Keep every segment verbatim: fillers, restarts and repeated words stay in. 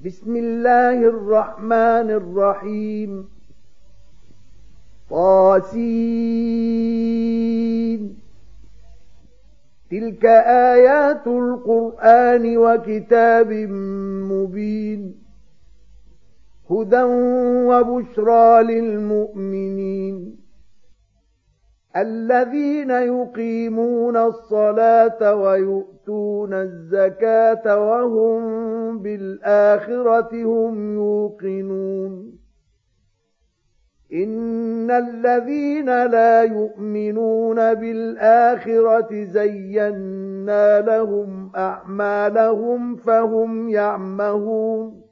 بسم الله الرحمن الرحيم. طاسين. تلك آيات القرآن وكتاب مبين، هدى وبشرى للمؤمنين الذين يقيمون الصلاة ويؤتون الزكاة وهم بالآخرة هم يوقنون. إن الذين لا يؤمنون بالآخرة زينا لهم أعمالهم فهم يعمهون.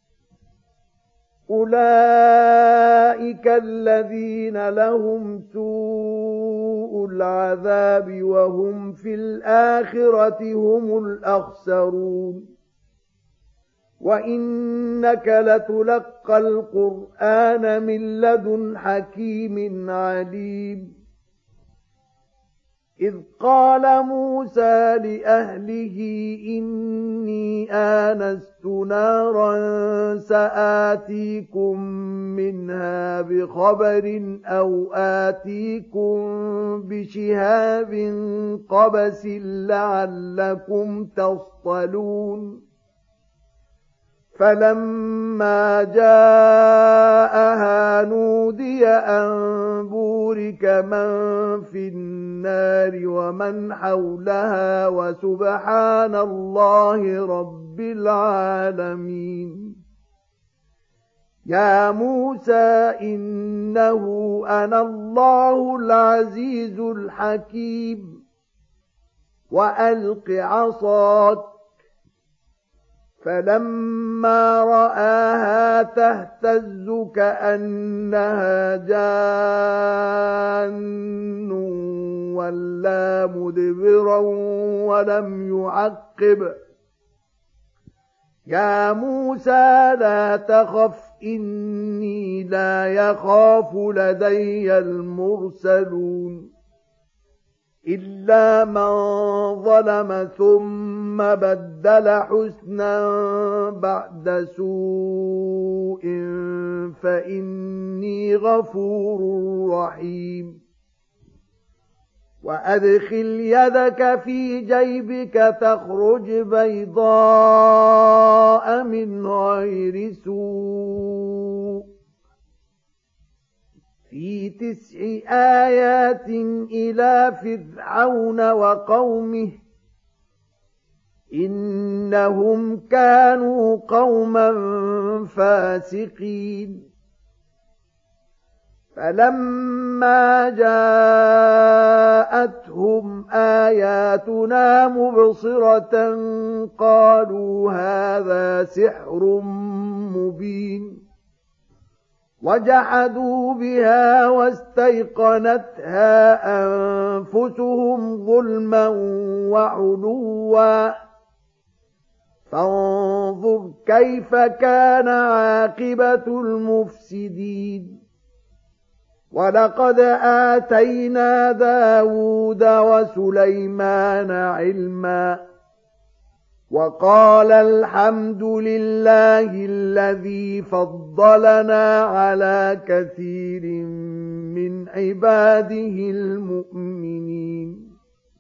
أولئك الذين لهم سوء العذاب وهم في الآخرة هم الأخسرون. وإنك لتلقى القرآن من لدن حكيم عليم. إذ قال موسى لأهله إني آنست نارا سآتيكم منها بخبر أو آتيكم بشهاب قبس لعلكم تصطلون. فلما جاءها نودي أن بورك من في النار ومن حولها وسبحان الله رب العالمين. يا موسى إنه أنا الله العزيز الحكيم. وألق عصاك. فلما رآها تهتز كأنها جان ولا مدبرا ولم يعقب. يا موسى لا تخف إني لا يخاف لدي المرسلون. إلا من ظلم ثم بدل حسنا بعد سوء فإني غفور رحيم. وأدخل يدك في جيبك تخرج بيضاء من غير سوء في تسع آيات إلى فرعون وقومه إنهم كانوا قوما فاسقين. فلما جاءتهم آياتنا مبصرة قالوا هذا سحر مبين. وجحدوا بها واستيقنتها أنفسهم ظلما وعلوا. فانظر كيف كان عاقبة المفسدين. ولقد آتينا داود وسليمان علما. وقال الحمد لله الذي فضلنا على كثير من عباده المؤمنين.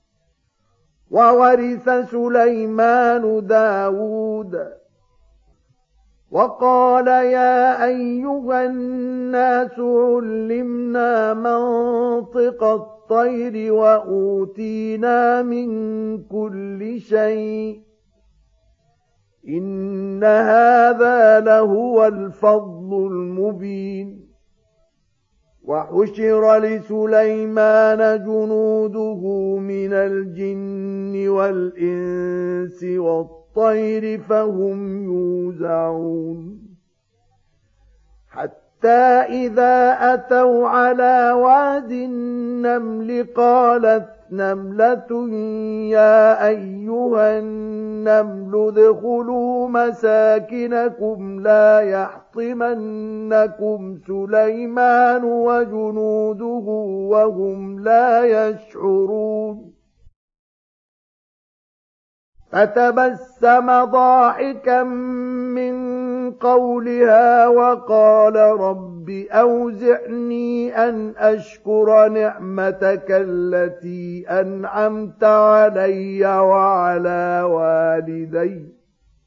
وورث سليمان داود. وقال يا أيها الناس علمنا منطق الطير وأوتينا من كل شيء إن هذا لهو الفضل المبين. وحشر لسليمان جنوده من الجن والإنس والطير فهم يوزعون. حتى إذا أتوا على واد النمل قالت نملة يا أيها النمل ادخلوا مساكنكم لا يحطمنكم سليمان وجنوده وهم لا يشعرون. فتبسم ضاحكا من قولها وقال رب أوزعني أن أشكر نعمتك التي أنعمت علي وعلى والدي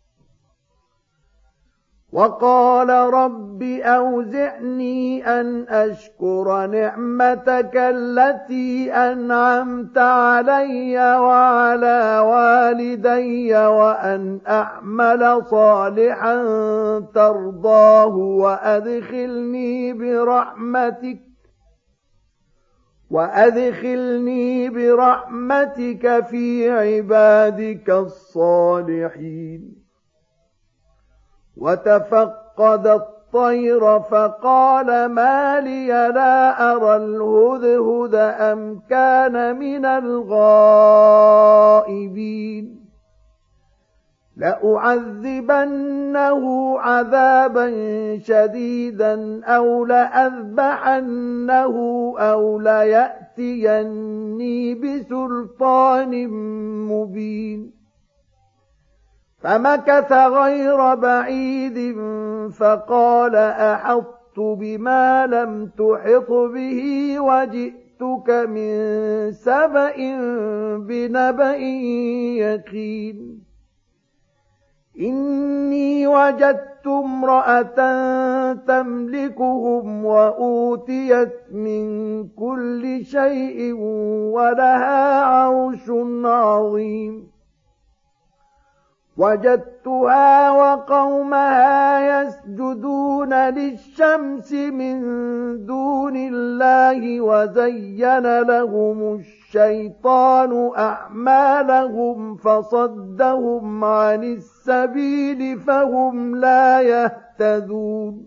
وقال رب أوزعني أن أشكر نعمتك التي أنعمت علي وعلى والدي وأن أعمل صالحا ترضاه وأدخلني برحمتك وأدخلني برحمتك في عبادك الصالحين. وتفقد الطير فقال ما لي لا أرى الهدهد أم كان من الغائبين لأعذبنه عذابا شديدا أو لأذبحنه أو ليأتيني بسلطان مبين. فمكث غير بعيد فقال أحطت بما لم تحط به وجئتك من سبأ بنبأ يقين. إني وجدت امرأة تملكهم وأوتيت من كل شيء ولها عرش عظيم. وجدتها وقومها يسجدون للشمس من دون الله وزين لهم الشيطان أعمالهم فصدهم عن السبيل فهم لا يهتدون.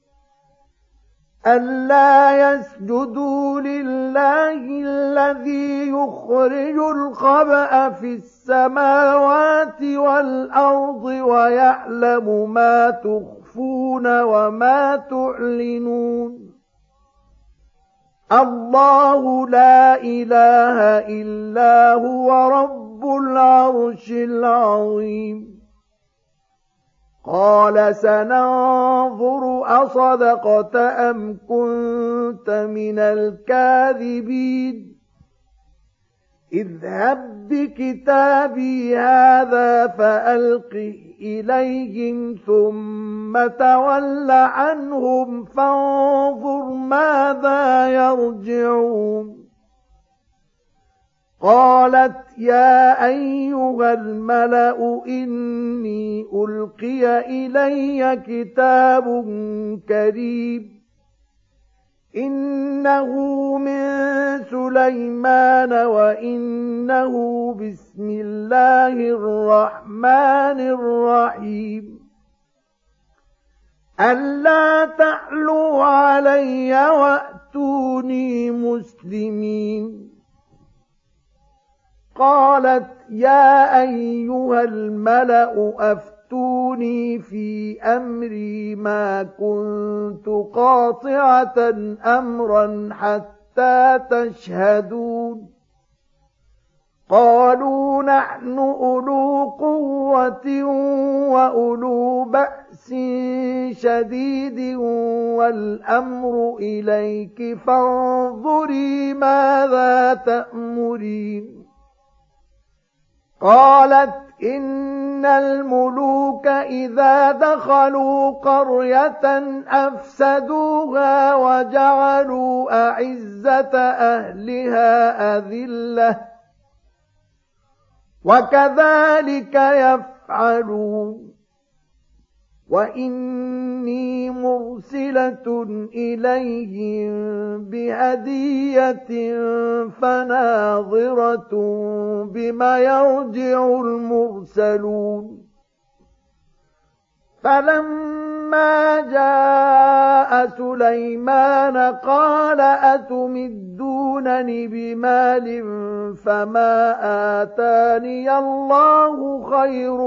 ألا يسجدوا لله الذي يخرج الخبأ في السماوات والأرض ويعلم ما تخفون وما تعلنون. الله لا إله إلا هو رب العرش العظيم. قال سننظر أصدقت أم كنت من الكاذبين. اذهب بكتابي هذا فألقه إليهم ثم تول عنهم فانظر ماذا يرجعون. قالت يا أيها الملأ إني ألقي إلي كتاب كريم إنه من سليمان وإنه بسم الله الرحمن الرحيم. ألا تعلوا علي وأتوني مسلمين. قالت يا أيها الملأ أفتوني في أمري ما كنت قاطعة أمرا حتى تشهدون. قالوا نحن أولو قوة وأولو بأس شديد والأمر إليك فانظري ماذا تأمرين. قالت إن الملوك إذا دخلوا قرية أفسدوها وجعلوا أعزة أهلها أذلة وكذلك يفعلون. وإني مرسلة إليهم بهدية فناظرة بما يرجع المرسلون. فلما جاء سليمان قال أتمدونني بمال فما آتاني الله خير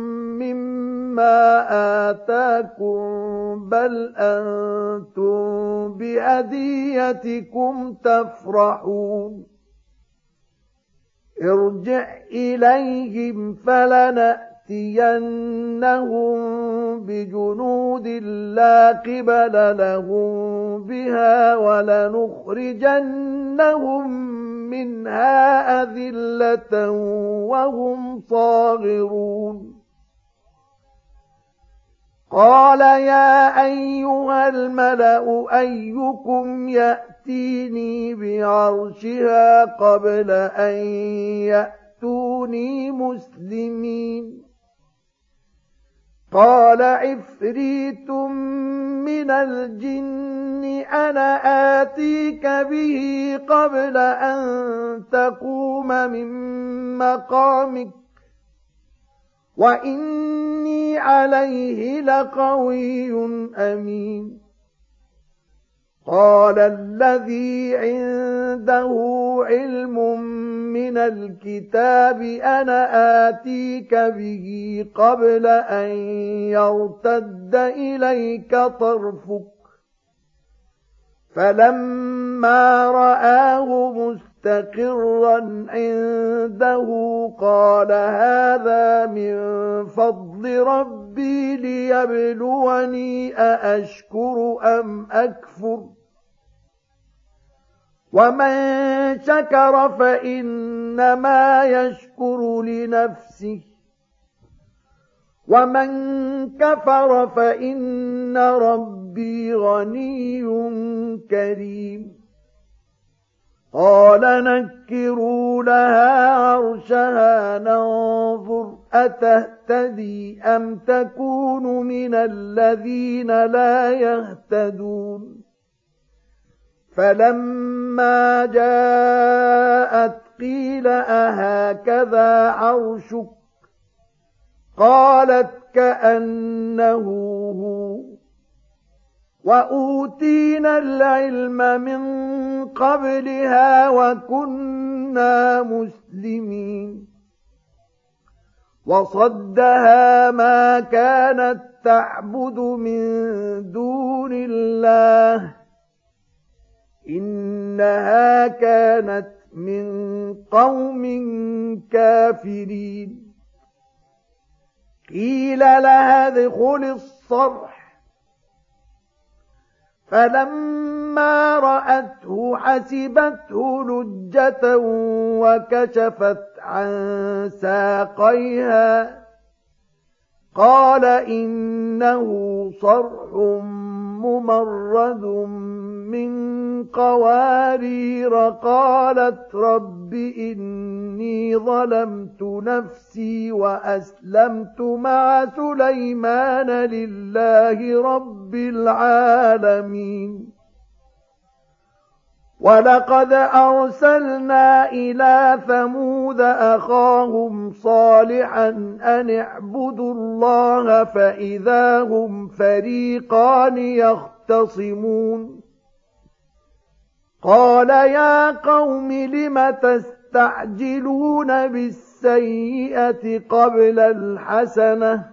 مما آتاكم بل أنتم بهديتكم تفرحون. ارجع إليهم فلنأتينهم بجنود وثمود لا قبل لهم بها ولنخرجنهم منها أذلة وهم صاغرون قال يا أيها الملأ أيكم يأتيني بعرشها قبل أن يأتوني مسلمين قال عفريت من الجن أنا آتيك به قبل أن تقوم من مقامك وإني عليه لقوي أمين قال الذي عنده علم من الكتاب أنا آتيك به قبل أن يرتد إليك طرفك فلما رآه مستقرا عنده قال هذا من فضل ربي ليبلوني أأشكر أم أكفر ومن شكر فإنما يشكر لنفسه ومن كفر فإن ربي غني كريم قال نكروا لها عرشها ننظر أتهتدي أم تكون من الذين لا يهتدون فلما جاءت قيل أهكذا عرشك قالت كأنه هو وأوتينا العلم من قبلها وكنا مسلمين وصدها ما كانت تعبد من دون الله إنها كانت من قوم كافرين قيل لها ادخل الصرح فلما رأته حسبته لجة وكشفت عن ساقيها قال إنه صرح ممرد من قوارير قالت رب إني ظلمت نفسي وأسلمت مع سليمان لله رب العالمين ولقد أرسلنا إلى ثمود أخاهم صالحا أن اعبدوا الله فإذا هم فريقان يختصمون قال يا قوم لم تستعجلون بالسيئة قبل الحسنة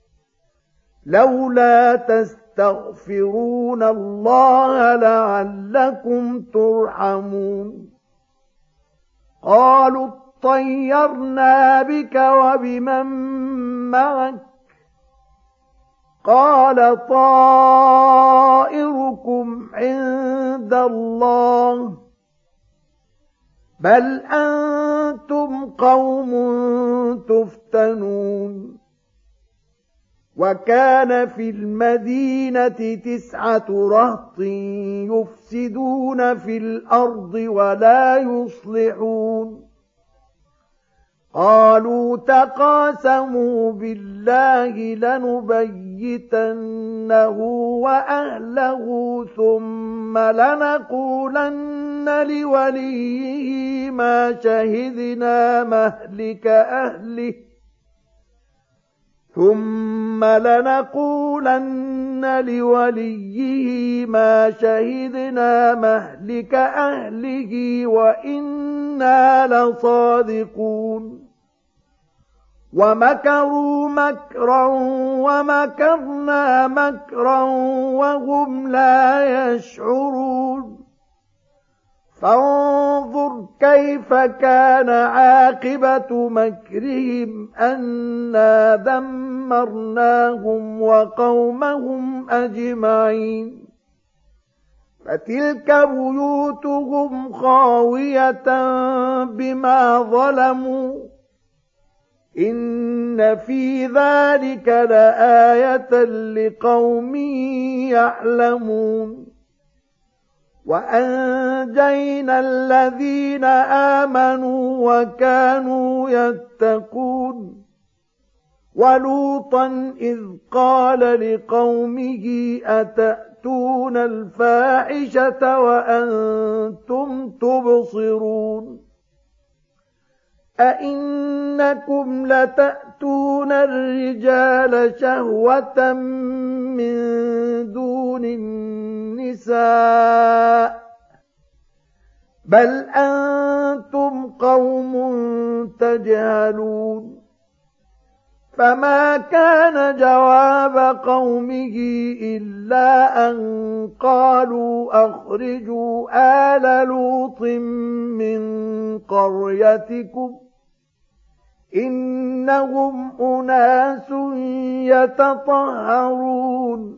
لولا تستغفرون الله لعلكم ترحمون قالوا اطيرنا بك وبمن معك قال طائركم عند الله بل أنتم قوم تفتنون وكان في المدينة تسعة رهط يفسدون في الأرض ولا يصلحون قالوا تقاسموا بالله لنبيتنه وأهله ثم لنقولن لوليه ما شهدنا مهلك أهله ثم لنقولن لوليه ما شهدنا مهلك أهله وإنا لصادقون ومكروا مكرا ومكرنا مكرا وهم لا يشعرون فانظر كيف كان عاقبة مكرهم أنا دمرناهم وقومهم أجمعين فتلك بيوتهم خاوية بما ظلموا إن في ذلك لآية لقوم يعلمون وأنجينا الذين آمنوا وكانوا يتقون ولوطا إذ قال لقومه أتأتون الفاحشة وأنتم تبصرون أئنكم لتأتون الرجال شهوة من دون النساء بل أنتم قوم تجهلون فما كان جواب قومه إلا أن قالوا أخرجوا آل لوط من قريتكم إنهم أناس يتطهرون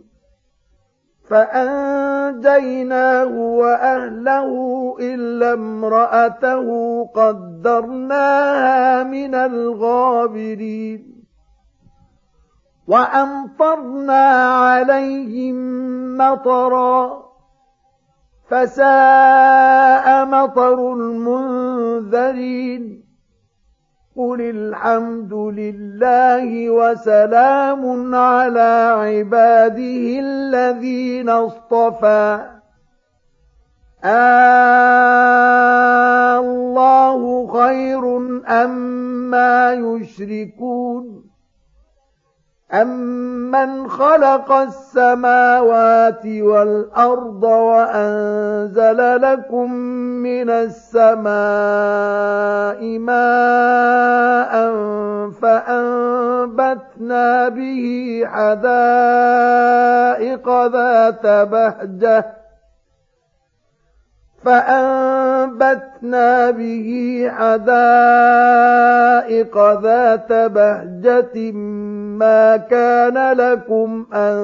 فأنجيناه وأهله إلا امرأته قدرناها من الغابرين وأمطرنا عليهم مطرا فساء مطر المنذرين قل الحمد لله وسلام على عباده الذين اصطفى الله خير أما يشركون أَمَّنْ خَلَقَ السَّمَاوَاتِ وَالْأَرْضَ وَأَنزَلَ لَكُم مِّنَ السَّمَاءِ مَاءً فَأَنبَتْنَا بِهِ حَدَائِقَ ذَاتَ بَهْجَةٍ فَأَنبَتْنَا بِهِ حَدَائِقَ ذَاتَ بَهْجَةٍ مَا كَانَ لَكُمْ أَن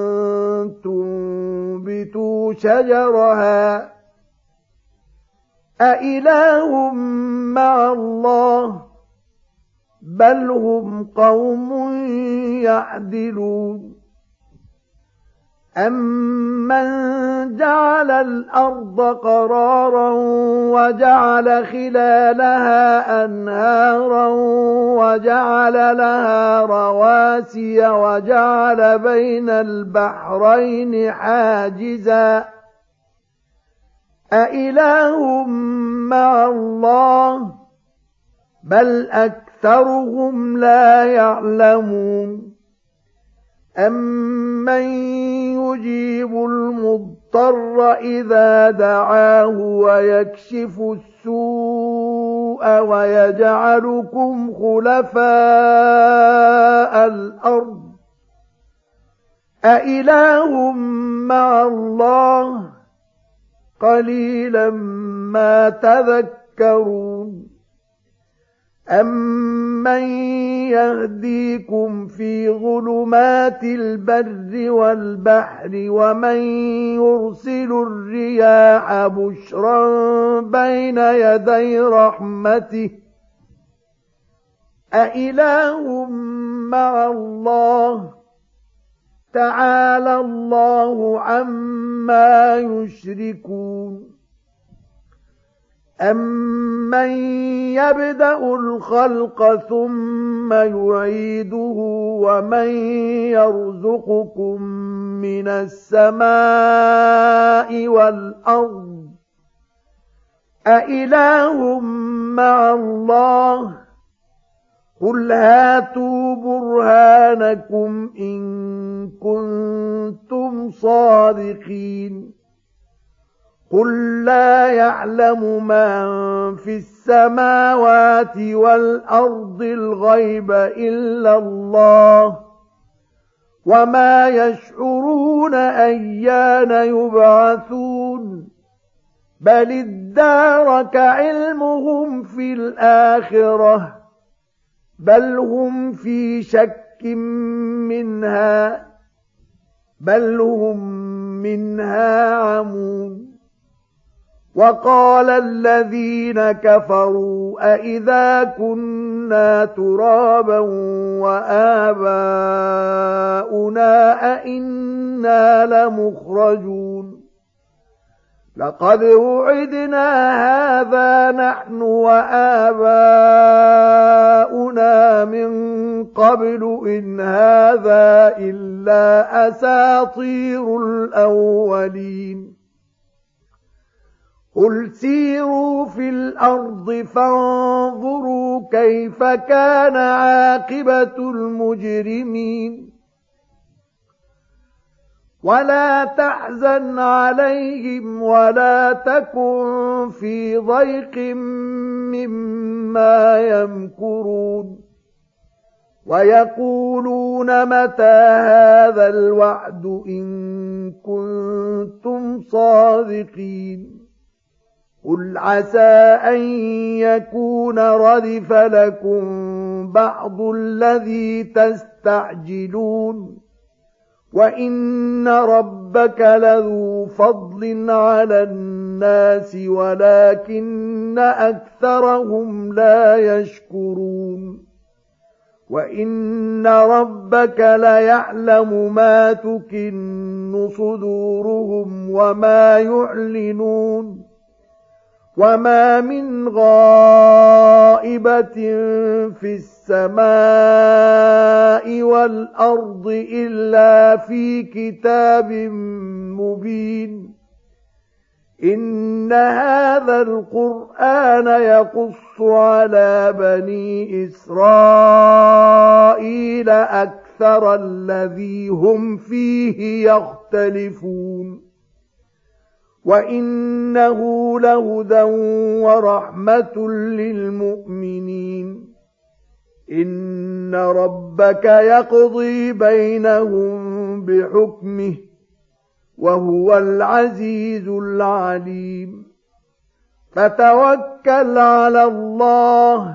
تُنبِتُوا شَجَرَهَا أَإِلَٰهٌ مَّعَ اللَّهِ بَلْ هُمْ قَوْمٌ يَعْدِلُونَ أَمَّنْ جَعَلَ الْأَرْضَ قَرَارًا وَجَعَلَ خِلَالَهَا أَنْهَارًا وَجَعَلَ لَهَا رَوَاسِيَ وَجَعَلَ بَيْنَ الْبَحْرَيْنِ حَاجِزًا أَإِلَٰهٌ مَّعَ اللَّهِ بَلْ أَكْثَرُهُمْ لَا يَعْلَمُونَ أَمَّن يُجِيبُ الْمُضْطَرَّ إِذَا دَعَاهُ وَيَكْشِفُ السُّوءَ وَيَجْعَلُكُمْ خُلَفَاءَ الْأَرْضِ أَإِلَٰهٌ مَّعَ اللَّهِ قَلِيلًا مَّا تَذَكَّرُونَ أَمَّن يَهْدِيكُمْ فِي ظُلُمَاتِ الْبَرِّ وَالْبَحْرِ وَمَن يُرْسِلُ الرِّيَاحَ بُشْرًا بَيْنَ يَدَيْ رَحْمَتِهِ أَإِلَٰهٌ مَّعَ اللَّهِ تَعَالَى اللَّهُ عَمَّا يُشْرِكُونَ أَمَّن يَبْدَأُ الْخَلْقَ ثُمَّ يُعِيدُهُ وَمَن يَرْزُقُكُم مِّنَ السَّمَاءِ وَالْأَرْضِ أَإِلَٰهٌ مَّعَ اللَّهِ قُلْ هَاتُوا بُرْهَانَكُمْ إِن كُنتُمْ صَادِقِينَ قُل لَّا يَعْلَمُ مَن فِي السَّمَاوَاتِ وَالْأَرْضِ الْغَيْبَ إِلَّا اللَّهُ وَمَا يَشْعُرُونَ أَيَّانَ يُبْعَثُونَ بل ادارك علمهم في الآخرة بل هم في شك منها بل هم منها عمون وقال الذين كفروا أئذا كنا ترابا وآباؤنا أئنا لمخرجون لقد وعدنا هذا نحن وآباؤنا من قبل إن هذا إلا أساطير الأولين قل سيروا في الأرض فانظروا كيف كان عاقبة المجرمين ولا تحزن عليهم ولا تكن في ضيق مما يمكرون ويقولون متى هذا الوعد إن كنتم صادقين قل عسى أن يكون ردف لكم بعض الذي تستعجلون وإن ربك لذو فضل على الناس ولكن أكثرهم لا يشكرون وإن ربك ليعلم ما تكن صدورهم وما يعلنون وما من غائبة في السماء والأرض إلا في كتاب مبين إن هذا القرآن يقص على بني إسرائيل أكثر الذي هم فيه يختلفون وإنه لهدى ورحمة للمؤمنين إن ربك يقضي بينهم بحكمه وهو العزيز العليم فتوكل على الله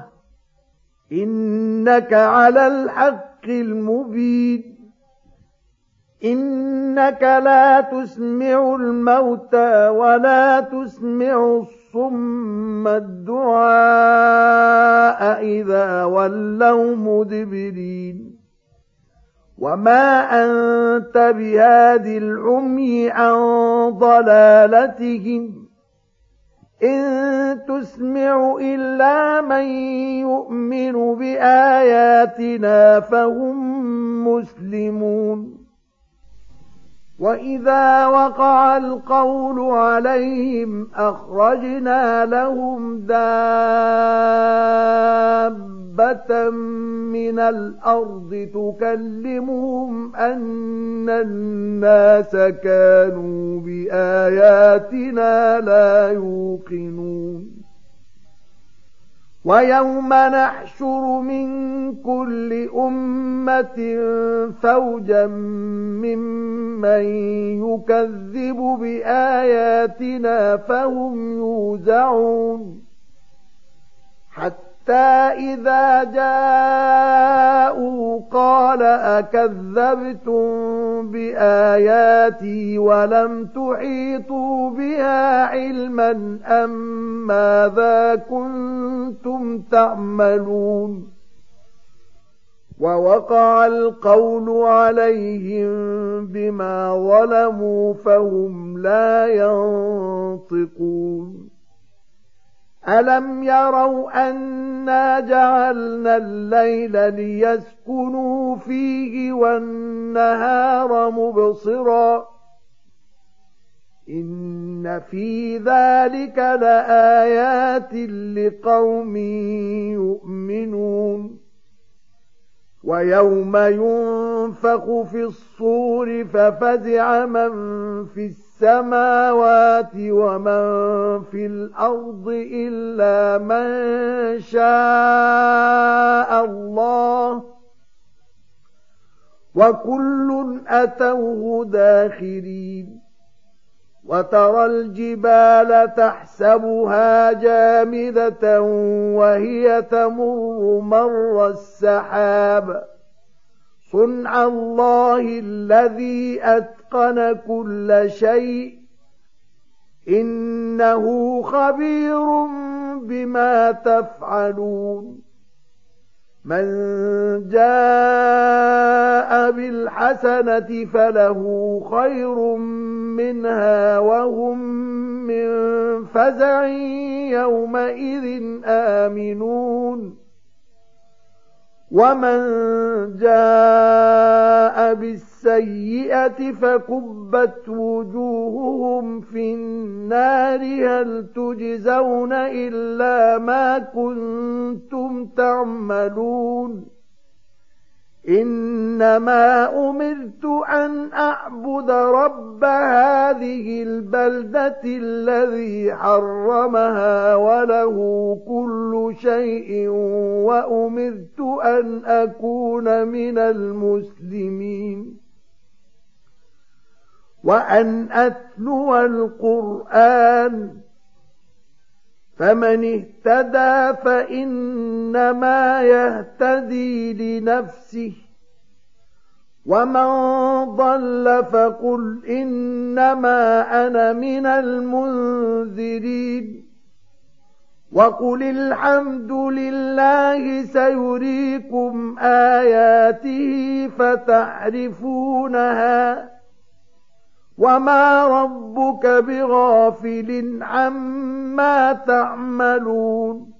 إنك على الحق المبين إنك لا تسمع الموتى ولا تسمع الصم الدعاء إذا ولوا مدبرين وما أنت بهاد العمي عن ضلالتهم إن تسمع إلا من يؤمن بآياتنا فهم مسلمون وإذا وقع القول عليهم أخرجنا لهم دابة من الأرض تكلمهم أن الناس كانوا بآياتنا لا يوقنون ويوم نحشر من كل أمة فوجا ممن يكذب بآياتنا فهم يوزعون حتى إذا جاءوا قال أكذبتم بآياتي ولم تحيطوا بها علما أم ماذا كنتم تعملون ووقع القول عليهم بما ظلموا فهم لا ينطقون ألم يروا أنا جعلنا الليل ليسكنوا فيه والنهار مبصرا إن في ذلك لآيات لقوم يؤمنون ويوم ينفخ في الصور ففزع من في السماوات ومن في الأرض إلا من شاء الله وكل أتوه داخرين وترى الجبال تحسبها جامدة وهي تمر مر السحاب صنع الله الذي أتقن كل شيء إنه خبير بما تفعلون من جاء بالحسنة فله خير منها وهم من فزع يومئذ آمنون ومن جاء بالسيئة فكبت وجوههم في النار هل تجزون إلا ما كنتم تعملون إنما أمرت أن أعبد رب هذه البلدة الذي حرمها وله كل شيء وأمرت أن أكون من المسلمين وأن أتلو القرآن فمن اهتدى فإنما يهتدي لنفسه ومن ضل فقل إنما أنا من المنذرين وقل الحمد لله سيريكم آياته فتعرفونها وما ربك بغافل عما تعملون